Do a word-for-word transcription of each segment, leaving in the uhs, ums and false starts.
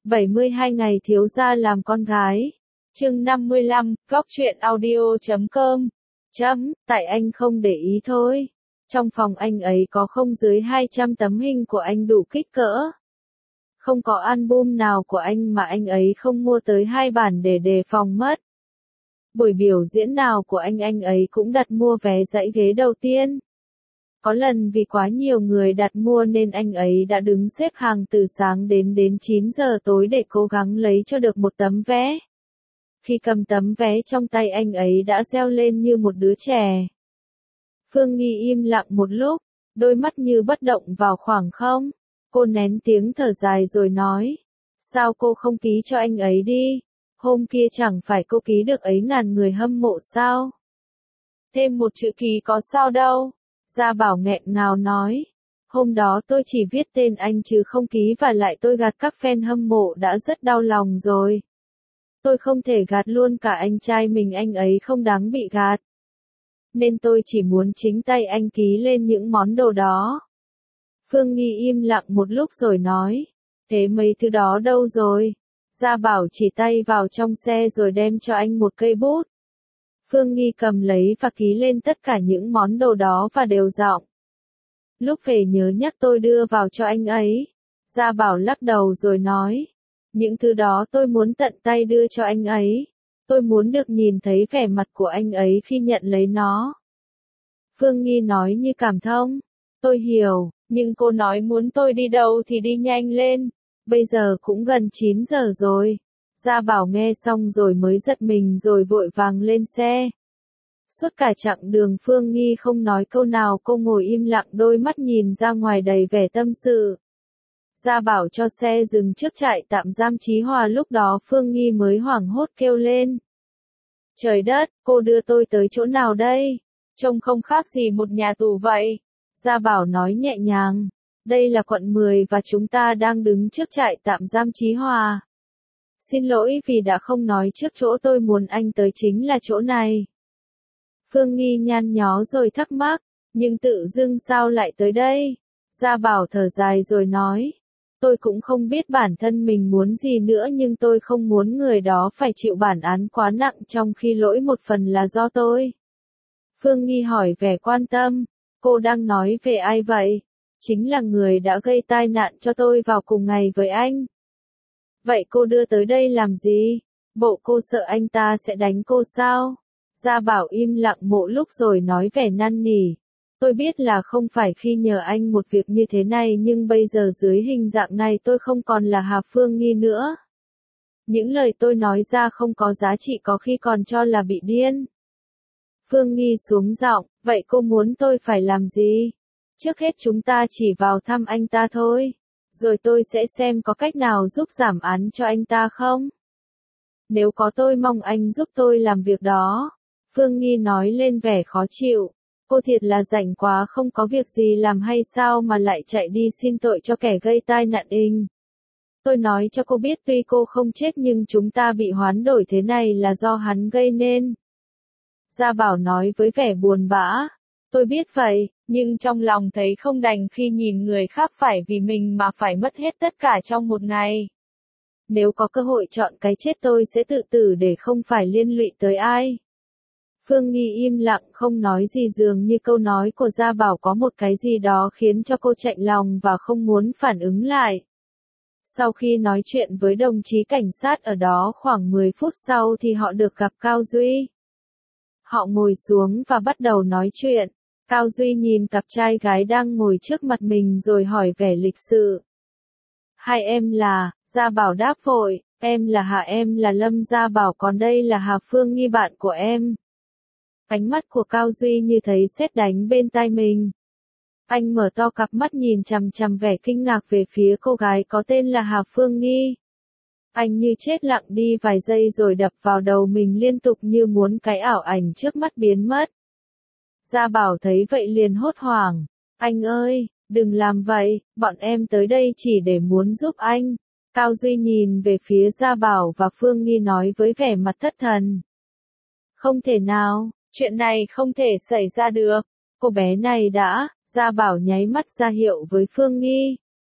bảy mươi hai ngày thiếu gia làm con gái. Chương năm mươi lăm, góc truyện audio chấm com. Chấm, tại anh không để ý thôi. Trong phòng anh ấy có không dưới hai trăm tấm hình của anh đủ kích cỡ. Không có album nào của anh mà anh ấy không mua tới hai bản để đề phòng mất. Buổi biểu diễn nào của anh anh ấy cũng đặt mua vé dãy ghế đầu tiên. Có lần vì quá nhiều người đặt mua nên anh ấy đã đứng xếp hàng từ sáng đến đến chín giờ tối để cố gắng lấy cho được một tấm vé. Khi cầm tấm vé trong tay anh ấy đã reo lên như một đứa trẻ. Phương Nghi im lặng một lúc, đôi mắt như bất động vào khoảng không. Cô nén tiếng thở dài rồi nói. Sao cô không ký cho anh ấy đi? Hôm kia chẳng phải cô ký được ấy ngàn người hâm mộ sao? Thêm một chữ ký có sao đâu. Gia Bảo nghẹn ngào nói. Hôm đó tôi chỉ viết tên anh chứ không ký và lại tôi gạt các fan hâm mộ đã rất đau lòng rồi. Tôi không thể gạt luôn cả anh trai mình, anh ấy không đáng bị gạt. Nên tôi chỉ muốn chính tay anh ký lên những món đồ đó. Phương Nghi im lặng một lúc rồi nói. Thế mấy thứ đó đâu rồi? Gia Bảo chỉ tay vào trong xe rồi đem cho anh một cây bút. Phương Nghi cầm lấy và ký lên tất cả những món đồ đó và đều giọng. Lúc về nhớ nhắc tôi đưa vào cho anh ấy. Gia Bảo lắc đầu rồi nói. Những thứ đó tôi muốn tận tay đưa cho anh ấy. Tôi muốn được nhìn thấy vẻ mặt của anh ấy khi nhận lấy nó. Phương Nghi nói như cảm thông. Tôi hiểu, nhưng cô nói muốn tôi đi đâu thì đi nhanh lên. Bây giờ cũng gần chín giờ rồi. Gia Bảo nghe xong rồi mới giật mình rồi vội vàng lên xe. Suốt cả chặng đường Phương Nghi không nói câu nào, cô ngồi im lặng, đôi mắt nhìn ra ngoài đầy vẻ tâm sự. Gia Bảo cho xe dừng trước trại tạm giam Chí Hòa, lúc đó Phương Nghi mới hoảng hốt kêu lên. Trời đất, cô đưa tôi tới chỗ nào đây? Trông không khác gì một nhà tù vậy. Gia Bảo nói nhẹ nhàng. Đây là quận mười và chúng ta đang đứng trước trại tạm giam Chí Hòa. Xin lỗi vì đã không nói trước, chỗ tôi muốn anh tới chính là chỗ này. Phương Nghi nhăn nhó rồi thắc mắc, nhưng tự dưng sao lại tới đây? Gia Bảo thở dài rồi nói. Tôi cũng không biết bản thân mình muốn gì nữa, nhưng tôi không muốn người đó phải chịu bản án quá nặng, trong khi lỗi một phần là do tôi. Phương Nghi hỏi vẻ quan tâm. Cô đang nói về ai vậy? Chính là người đã gây tai nạn cho tôi vào cùng ngày với anh. Vậy cô đưa tới đây làm gì? Bộ cô sợ anh ta sẽ đánh cô sao? Gia Bảo im lặng một lúc rồi nói vẻ năn nỉ. Tôi biết là không phải khi nhờ anh một việc như thế này, nhưng bây giờ dưới hình dạng này tôi không còn là Hà Phương Nghi nữa. Những lời tôi nói ra không có giá trị, có khi còn cho là bị điên. Phương Nghi xuống giọng, vậy cô muốn tôi phải làm gì? Trước hết chúng ta chỉ vào thăm anh ta thôi. Rồi tôi sẽ xem có cách nào giúp giảm án cho anh ta không? Nếu có tôi mong anh giúp tôi làm việc đó. Phương Nghi nói lên vẻ khó chịu. Cô thiệt là rảnh quá, không có việc gì làm hay sao mà lại chạy đi xin tội cho kẻ gây tai nạn inh. Tôi nói cho cô biết tuy cô không chết nhưng chúng ta bị hoán đổi thế này là do hắn gây nên. Gia Bảo nói với vẻ buồn bã. Tôi biết vậy, nhưng trong lòng thấy không đành khi nhìn người khác phải vì mình mà phải mất hết tất cả trong một ngày. Nếu có cơ hội chọn cái chết tôi sẽ tự tử để không phải liên lụy tới ai. Phương Nghi im lặng không nói gì, dường như câu nói của Gia Bảo có một cái gì đó khiến cho cô chạnh lòng và không muốn phản ứng lại. Sau khi nói chuyện với đồng chí cảnh sát ở đó khoảng mười phút sau thì họ được gặp Cao Duy. Họ ngồi xuống và bắt đầu nói chuyện. Cao Duy nhìn cặp trai gái đang ngồi trước mặt mình rồi hỏi vẻ lịch sự. Hai em là? Gia Bảo đáp vội. Em là Hà, em là Lâm. Gia Bảo, còn đây là Hà Phương Nghi, bạn của em. Ánh mắt của Cao Duy như thấy sét đánh bên tai mình. Anh mở to cặp mắt nhìn chằm chằm vẻ kinh ngạc về phía cô gái có tên là Hà Phương Nghi. Anh như chết lặng đi vài giây rồi đập vào đầu mình liên tục như muốn cái ảo ảnh trước mắt biến mất. Gia Bảo thấy vậy liền hốt hoảng. Anh ơi, đừng làm vậy, bọn em tới đây chỉ để muốn giúp anh. Cao Duy nhìn về phía Gia Bảo và Phương Nghi nói với vẻ mặt thất thần. Không thể nào, chuyện này không thể xảy ra được. Cô bé này đã, Gia Bảo nháy mắt ra hiệu với Phương Nghi.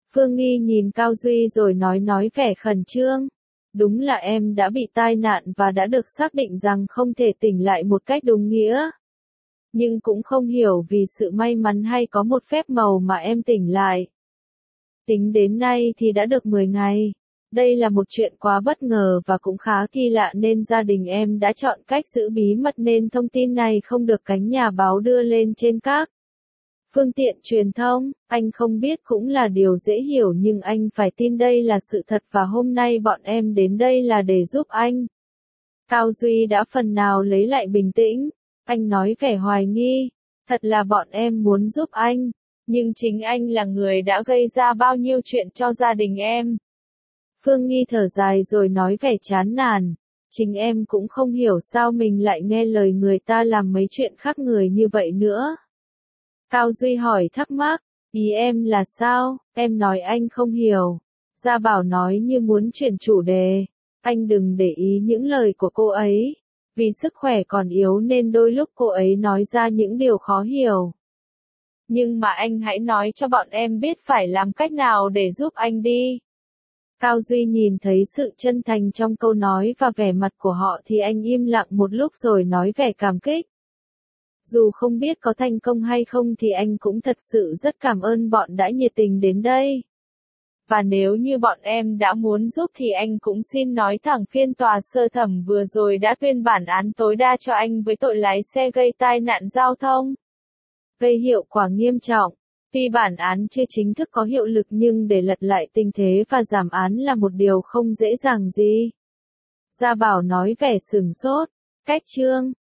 Phương Nghi nhìn Cao Duy rồi nói nói vẻ khẩn trương. Đúng là em đã bị tai nạn và đã được xác định rằng không thể tỉnh lại một cách đúng nghĩa. Nhưng cũng không hiểu vì sự may mắn hay có một phép màu mà em tỉnh lại. Tính đến nay thì đã được mười ngày. Đây là một chuyện quá bất ngờ và cũng khá kỳ lạ nên gia đình em đã chọn cách giữ bí mật nên thông tin này không được cánh nhà báo đưa lên trên các phương tiện truyền thông. Anh không biết cũng là điều dễ hiểu nhưng anh phải tin đây là sự thật và hôm nay bọn em đến đây là để giúp anh. Cao Duy đã phần nào lấy lại bình tĩnh. Anh nói vẻ hoài nghi. Thật là bọn em muốn giúp anh. Nhưng chính anh là người đã gây ra bao nhiêu chuyện cho gia đình em. Phương Nghi thở dài rồi nói vẻ chán nản. Chính em cũng không hiểu sao mình lại nghe lời người ta làm mấy chuyện khác người như vậy nữa. Cao Duy hỏi thắc mắc, ý em là sao, em nói anh không hiểu. Gia Bảo nói như muốn chuyển chủ đề. Anh đừng để ý những lời của cô ấy. Vì sức khỏe còn yếu nên đôi lúc cô ấy nói ra những điều khó hiểu. Nhưng mà anh hãy nói cho bọn em biết phải làm cách nào để giúp anh đi. Cao Duy nhìn thấy sự chân thành trong câu nói và vẻ mặt của họ thì anh im lặng một lúc rồi nói vẻ cảm kích. Dù không biết có thành công hay không thì anh cũng thật sự rất cảm ơn bọn đã nhiệt tình đến đây. Và nếu như bọn em đã muốn giúp thì anh cũng xin nói thẳng phiên tòa sơ thẩm vừa rồi đã tuyên bản án tối đa cho anh với tội lái xe gây tai nạn giao thông. Gây hiệu quả nghiêm trọng. Tuy bản án chưa chính thức có hiệu lực nhưng để lật lại tình thế và giảm án là một điều không dễ dàng gì. Gia Bảo nói vẻ sửng sốt. Cách chương